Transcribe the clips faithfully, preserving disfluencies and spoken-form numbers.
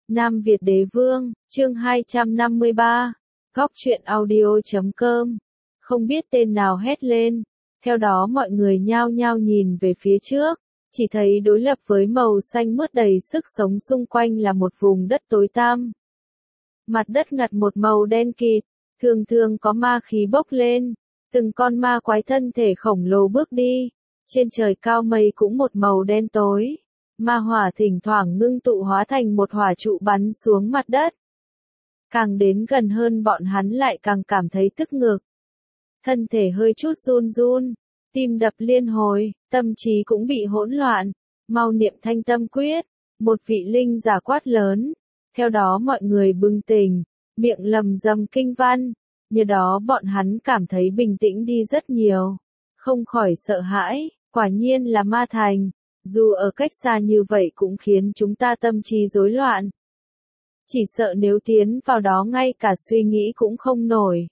Nam Việt Đế Vương, chương hai trăm năm mươi ba, góc truyện audio.com. Không biết tên nào hét lên, theo đó mọi người nhao nhao nhìn về phía trước, chỉ thấy đối lập với màu xanh mướt đầy sức sống xung quanh là một vùng đất tối tăm. Mặt đất ngặt một màu đen kịt, thường thường có ma khí bốc lên, từng con ma quái thân thể khổng lồ bước đi, trên trời cao mây cũng một màu đen tối. Ma hỏa thỉnh thoảng ngưng tụ hóa thành một hỏa trụ bắn xuống mặt đất. Càng đến gần hơn bọn hắn lại càng cảm thấy tức ngực. Thân thể hơi chút run run, tim đập liên hồi, tâm trí cũng bị hỗn loạn. Mau niệm thanh tâm quyết, một vị linh giả quát lớn. Theo đó mọi người bừng tỉnh, miệng lầm rầm kinh văn. Nhờ đó bọn hắn cảm thấy bình tĩnh đi rất nhiều. Không khỏi sợ hãi, quả nhiên là ma thành. Dù ở cách xa như vậy cũng khiến chúng ta tâm trí rối loạn. Chỉ sợ nếu tiến vào đó ngay cả suy nghĩ cũng không nổi.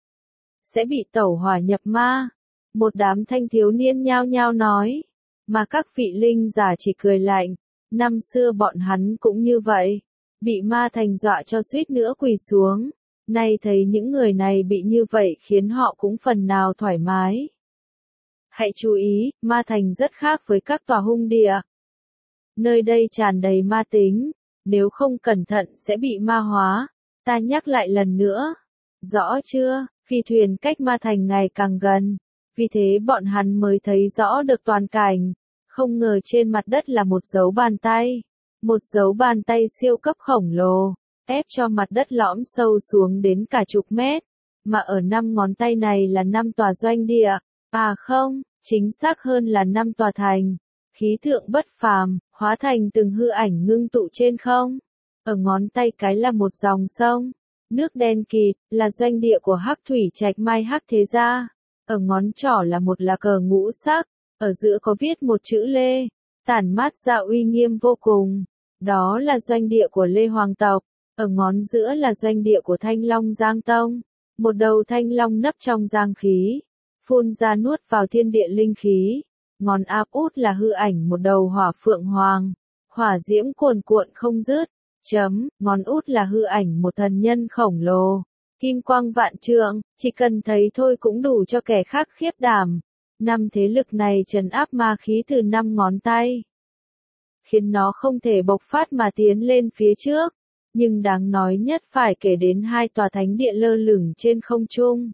Sẽ bị tẩu hỏa nhập ma. Một đám thanh thiếu niên nhao nhao nói. Mà các vị linh giả chỉ cười lạnh. Năm xưa bọn hắn cũng như vậy. Bị ma thành dọa cho suýt nữa quỳ xuống. Nay thấy những người này bị như vậy khiến họ cũng phần nào thoải mái. Hãy chú ý, ma thành rất khác với các tòa hung địa. Nơi đây tràn đầy ma tính, nếu không cẩn thận sẽ bị ma hóa. Ta nhắc lại lần nữa. Rõ chưa, phi thuyền cách ma thành ngày càng gần. Vì thế bọn hắn mới thấy rõ được toàn cảnh. Không ngờ trên mặt đất là một dấu bàn tay. Một dấu bàn tay siêu cấp khổng lồ, ép cho mặt đất lõm sâu xuống đến cả chục mét. Mà ở năm ngón tay này là năm tòa doanh địa. À không, chính xác hơn là năm tòa thành. Khí tượng bất phàm, hóa thành từng hư ảnh ngưng tụ trên không. Ở ngón tay cái là một dòng sông, nước đen kịt, là doanh địa của Hắc Thủy Trạch Mai Hắc Thế Gia. Ở ngón trỏ là một lá cờ ngũ sắc, ở giữa có viết một chữ Lê, tản mát ra uy nghiêm vô cùng. Đó là doanh địa của Lê Hoàng tộc. Ở ngón giữa là doanh địa của Thanh Long Giang Tông. Một đầu thanh long nấp trong giang khí, phun ra nuốt vào thiên địa linh khí. Ngón áp út là hư ảnh một đầu hỏa phượng hoàng, hỏa diễm cuồn cuộn không dứt. Chấm, ngón út là hư ảnh một thần nhân khổng lồ, kim quang vạn trượng, chỉ cần thấy thôi cũng đủ cho kẻ khác khiếp đảm. Năm thế lực này trấn áp ma khí từ năm ngón tay, khiến nó không thể bộc phát mà tiến lên phía trước. Nhưng đáng nói nhất phải kể đến hai tòa thánh địa lơ lửng trên không trung.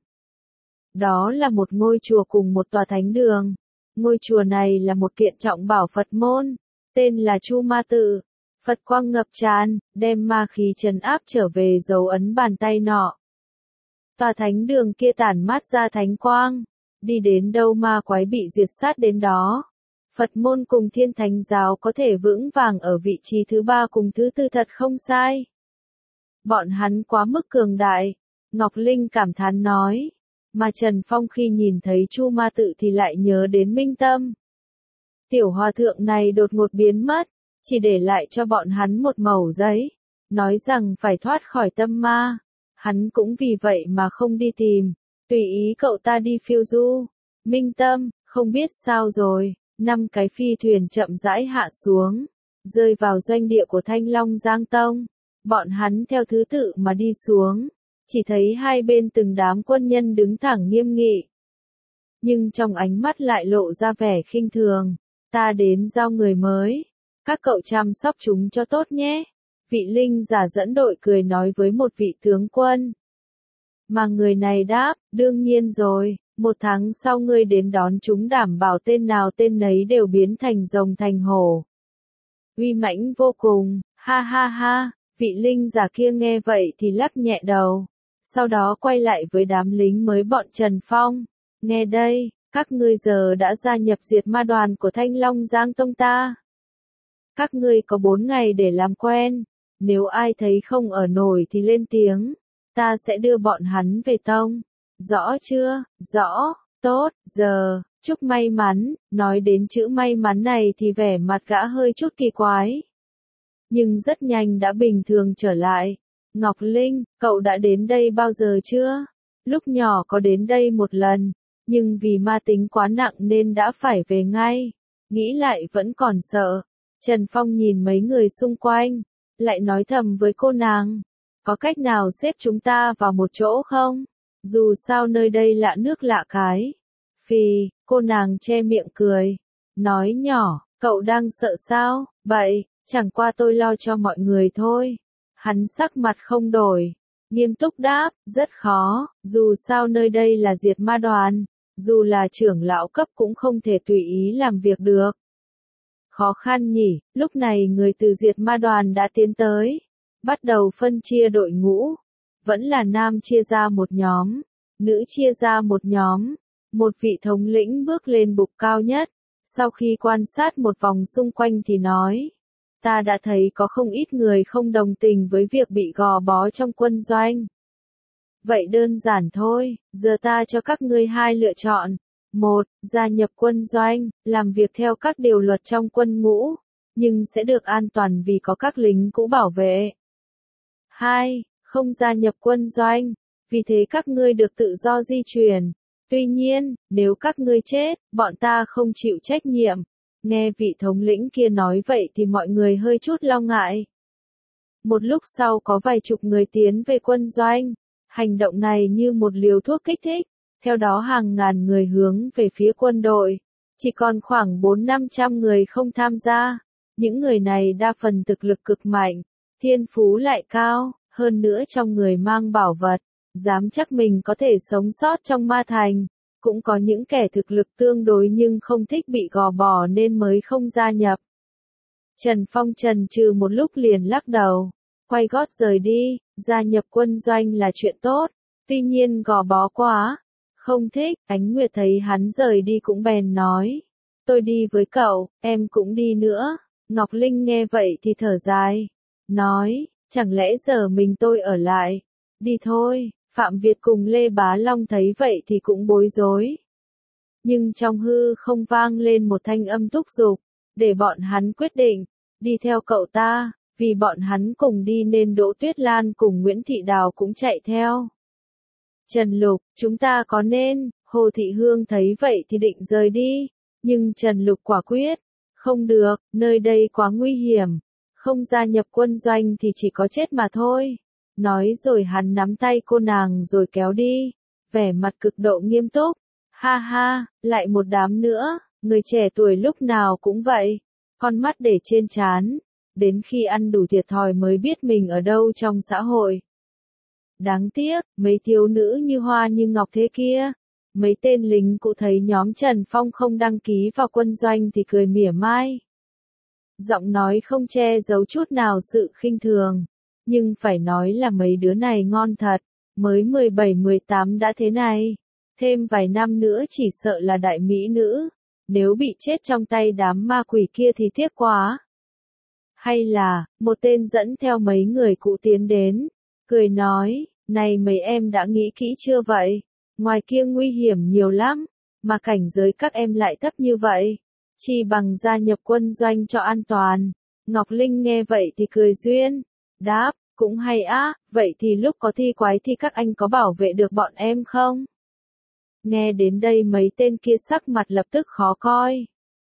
Đó là một ngôi chùa cùng một tòa thánh đường. Ngôi chùa này là một kiện trọng bảo Phật môn, tên là Chu Ma Tự. Phật quang ngập tràn, đem ma khí trấn áp trở về dấu ấn bàn tay nọ. Tòa thánh đường kia tản mát ra thánh quang, đi đến đâu ma quái bị diệt sát đến đó. Phật môn cùng Thiên Thánh giáo có thể vững vàng ở vị trí thứ ba cùng thứ tư thật không sai. Bọn hắn quá mức cường đại, Ngọc Linh cảm thán nói. Mà Trần Phong khi nhìn thấy Chu Ma Tự thì lại nhớ đến Minh Tâm. Tiểu hòa thượng này đột ngột biến mất, chỉ để lại cho bọn hắn một mẩu giấy, nói rằng phải thoát khỏi tâm ma. Hắn cũng vì vậy mà không đi tìm, tùy ý cậu ta đi phiêu du. Minh Tâm, không biết sao rồi, năm cái phi thuyền chậm rãi hạ xuống, rơi vào doanh địa của Thanh Long Giang Tông. Bọn hắn theo thứ tự mà đi xuống. Chỉ thấy hai bên từng đám quân nhân đứng thẳng nghiêm nghị. Nhưng trong ánh mắt lại lộ ra vẻ khinh thường. Ta đến giao người mới. Các cậu chăm sóc chúng cho tốt nhé. Vị linh giả dẫn đội cười nói với một vị tướng quân. Mà người này đáp, đương nhiên rồi, một tháng sau ngươi đến đón chúng đảm bảo tên nào tên nấy đều biến thành rồng thành hổ. Uy mãnh vô cùng, ha ha ha, vị linh giả kia nghe vậy thì lắc nhẹ đầu. Sau đó quay lại với đám lính mới bọn Trần Phong. Nghe đây, các ngươi giờ đã gia nhập diệt ma đoàn của Thanh Long Giang Tông ta. Các ngươi có bốn ngày để làm quen. Nếu ai thấy không ở nổi thì lên tiếng. Ta sẽ đưa bọn hắn về tông. Rõ chưa? Rõ, tốt, giờ, chúc may mắn. Nói đến chữ may mắn này thì vẻ mặt gã hơi chút kỳ quái. Nhưng rất nhanh đã bình thường trở lại. Ngọc Linh, cậu đã đến đây bao giờ chưa? Lúc nhỏ có đến đây một lần, nhưng vì ma tính quá nặng nên đã phải về ngay. Nghĩ lại vẫn còn sợ. Trần Phong nhìn mấy người xung quanh, lại nói thầm với cô nàng. Có cách nào xếp chúng ta vào một chỗ không? Dù sao nơi đây lạ nước lạ cái. Phì, cô nàng che miệng cười. Nói nhỏ, cậu đang sợ sao? Vậy, chẳng qua tôi lo cho mọi người thôi. Hắn sắc mặt không đổi. Nghiêm túc đáp, rất khó, dù sao nơi đây là diệt ma đoàn. Dù là trưởng lão cấp cũng không thể tùy ý làm việc được. Khó khăn nhỉ, lúc này người từ diệt ma đoàn đã tiến tới. Bắt đầu phân chia đội ngũ. Vẫn là nam chia ra một nhóm, nữ chia ra một nhóm. Một vị thống lĩnh bước lên bục cao nhất. Sau khi quan sát một vòng xung quanh thì nói. Ta đã thấy có không ít người không đồng tình với việc bị gò bó trong quân doanh. Vậy đơn giản thôi, giờ ta cho các ngươi hai lựa chọn. Một, gia nhập quân doanh, làm việc theo các điều luật trong quân ngũ, nhưng sẽ được an toàn vì có các lính cũ bảo vệ. Hai, không gia nhập quân doanh, vì thế các ngươi được tự do di chuyển. Tuy nhiên, nếu các ngươi chết, bọn ta không chịu trách nhiệm. Nghe vị thống lĩnh kia nói vậy thì mọi người hơi chút lo ngại. Một lúc sau có vài chục người tiến về quân doanh. Hành động này như một liều thuốc kích thích. Theo đó hàng ngàn người hướng về phía quân đội. Chỉ còn khoảng bốn năm trăm người không tham gia. Những người này đa phần thực lực cực mạnh. Thiên phú lại cao, hơn nữa trong người mang bảo vật. Dám chắc mình có thể sống sót trong ma thành. Cũng có những kẻ thực lực tương đối nhưng không thích bị gò bó nên mới không gia nhập. Trần Phong chần chừ một lúc liền lắc đầu. Quay gót rời đi, gia nhập quân doanh là chuyện tốt. Tuy nhiên gò bó quá. Không thích, Ánh Nguyệt thấy hắn rời đi cũng bèn nói. Tôi đi với cậu, em cũng đi nữa. Ngọc Linh nghe vậy thì thở dài. Nói, chẳng lẽ giờ mình tôi ở lại. Đi thôi. Phạm Việt cùng Lê Bá Long thấy vậy thì cũng bối rối. Nhưng trong hư không vang lên một thanh âm thúc giục, để bọn hắn quyết định, đi theo cậu ta, vì bọn hắn cùng đi nên Đỗ Tuyết Lan cùng Nguyễn Thị Đào cũng chạy theo. Trần Lục, chúng ta có nên, Hồ Thị Hương thấy vậy thì định rời đi, nhưng Trần Lục quả quyết, không được, nơi đây quá nguy hiểm, không gia nhập quân doanh thì chỉ có chết mà thôi. Nói rồi hắn nắm tay cô nàng rồi kéo đi, vẻ mặt cực độ nghiêm túc. Ha ha, lại một đám nữa, người trẻ tuổi lúc nào cũng vậy, con mắt để trên trán, đến khi ăn đủ thiệt thòi mới biết mình ở đâu trong xã hội. Đáng tiếc, mấy thiếu nữ như hoa như ngọc thế kia, mấy tên lính cụ thấy nhóm Trần Phong không đăng ký vào quân doanh thì cười mỉa mai. Giọng nói không che giấu chút nào sự khinh thường. Nhưng phải nói là mấy đứa này ngon thật, mới mười bảy mười tám đã thế này. Thêm vài năm nữa chỉ sợ là đại mỹ nữ, nếu bị chết trong tay đám ma quỷ kia thì tiếc quá. Hay là, một tên dẫn theo mấy người cụ tiến đến, cười nói, này mấy em đã nghĩ kỹ chưa vậy? Ngoài kia nguy hiểm nhiều lắm, mà cảnh giới các em lại thấp như vậy. Chỉ bằng gia nhập quân doanh cho an toàn. Ngọc Linh nghe vậy thì cười duyên. Đáp, cũng hay á, vậy thì lúc có thi quái thì các anh có bảo vệ được bọn em không? Nghe đến đây mấy tên kia sắc mặt lập tức khó coi.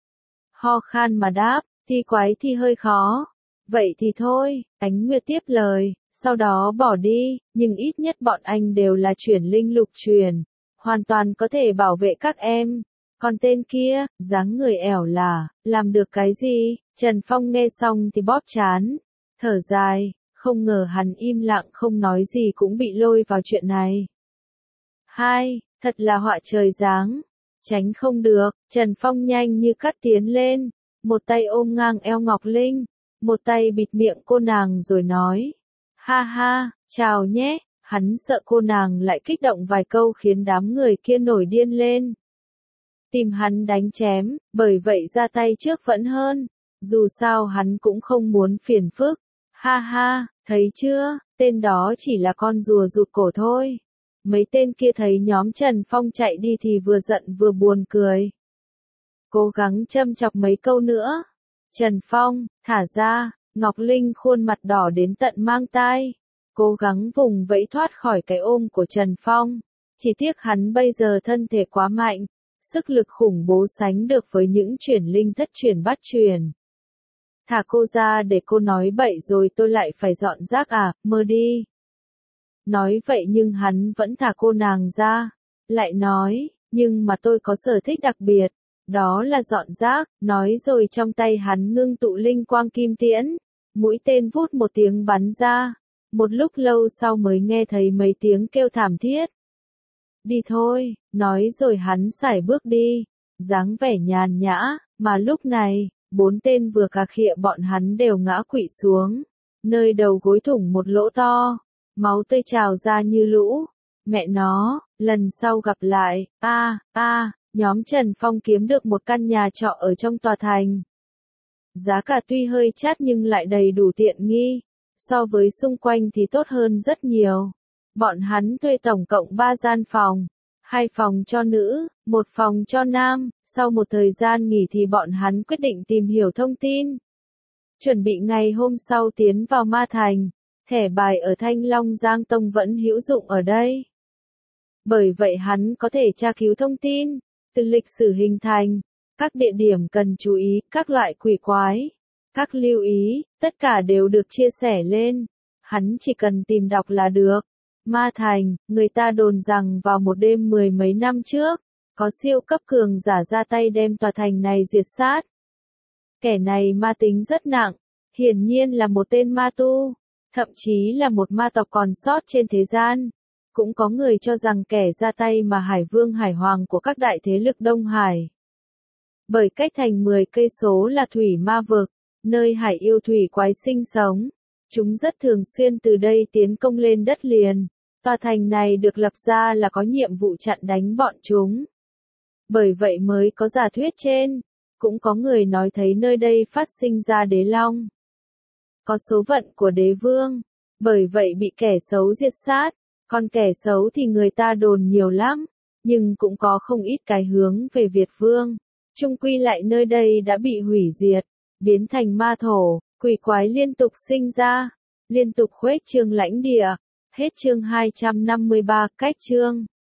Ho khan mà đáp, thi quái thì hơi khó. Vậy thì thôi, Ánh Nguyệt tiếp lời, sau đó bỏ đi, nhưng ít nhất bọn anh đều là chuyển linh lục truyền, hoàn toàn có thể bảo vệ các em. Còn tên kia, dáng người ẻo là, làm được cái gì? Trần Phong nghe xong thì bóp chán, thở dài. Không ngờ hắn im lặng không nói gì cũng bị lôi vào chuyện này. Hai, thật là họa trời giáng. Tránh không được, Trần Phong nhanh như cắt tiến lên. Một tay ôm ngang eo Ngọc Linh. Một tay bịt miệng cô nàng rồi nói. Ha ha, chào nhé. Hắn sợ cô nàng lại kích động vài câu khiến đám người kia nổi điên lên. Tìm hắn đánh chém, bởi vậy ra tay trước vẫn hơn. Dù sao hắn cũng không muốn phiền phức. Ha ha, thấy chưa, tên đó chỉ là con rùa rụt cổ thôi. Mấy tên kia thấy nhóm Trần Phong chạy đi thì vừa giận vừa buồn cười. Cố gắng châm chọc mấy câu nữa. Trần Phong, thả ra, Ngọc Linh khuôn mặt đỏ đến tận mang tai. Cố gắng vùng vẫy thoát khỏi cái ôm của Trần Phong. Chỉ tiếc hắn bây giờ thân thể quá mạnh. Sức lực khủng bố sánh được với những chuyển linh thất truyền bát truyền. Thả cô ra để cô nói bậy rồi tôi lại phải dọn rác à, mơ đi. Nói vậy nhưng hắn vẫn thả cô nàng ra. Lại nói, nhưng mà tôi có sở thích đặc biệt. Đó là dọn rác, nói rồi trong tay hắn ngưng tụ linh quang kim tiễn. Mũi tên vút một tiếng bắn ra. Một lúc lâu sau mới nghe thấy mấy tiếng kêu thảm thiết. Đi thôi, nói rồi hắn sải bước đi. Dáng vẻ nhàn nhã, mà lúc này, bốn tên vừa cà khịa bọn hắn đều ngã quỵ xuống. Nơi đầu gối thủng một lỗ to. Máu tươi trào ra như lũ. Mẹ nó, lần sau gặp lại, a a nhóm Trần Phong kiếm được một căn nhà trọ ở trong tòa thành. Giá cả tuy hơi chát nhưng lại đầy đủ tiện nghi. So với xung quanh thì tốt hơn rất nhiều. Bọn hắn thuê tổng cộng ba gian phòng. Hai phòng cho nữ, một phòng cho nam. Sau một thời gian nghỉ thì bọn hắn quyết định tìm hiểu thông tin. Chuẩn bị ngày hôm sau tiến vào Ma Thành. Thẻ bài ở Thanh Long Giang Tông vẫn hữu dụng ở đây. Bởi vậy hắn có thể tra cứu thông tin, từ lịch sử hình thành, các địa điểm cần chú ý, các loại quỷ quái, các lưu ý, tất cả đều được chia sẻ lên. Hắn chỉ cần tìm đọc là được. Ma Thành, người ta đồn rằng vào một đêm mười mấy năm trước, có siêu cấp cường giả ra tay đem tòa thành này diệt sát. Kẻ này ma tính rất nặng, hiển nhiên là một tên ma tu. Thậm chí là một ma tộc còn sót trên thế gian. Cũng có người cho rằng kẻ ra tay mà Hải Vương Hải Hoàng của các đại thế lực Đông Hải. Bởi cách thành mười cây số là thủy ma vực, nơi hải yêu thủy quái sinh sống. Chúng rất thường xuyên từ đây tiến công lên đất liền. Tòa thành này được lập ra là có nhiệm vụ chặn đánh bọn chúng. Bởi vậy mới có giả thuyết trên. Cũng có người nói thấy nơi đây phát sinh ra đế long. Có số phận của đế vương, bởi vậy bị kẻ xấu diệt sát, còn kẻ xấu thì người ta đồn nhiều lắm, nhưng cũng có không ít cái hướng về Việt vương. Chung quy lại nơi đây đã bị hủy diệt, biến thành ma thổ, quỷ quái liên tục sinh ra, liên tục khuếch trương lãnh địa. Hết chương hai trăm năm mươi ba, cách chương.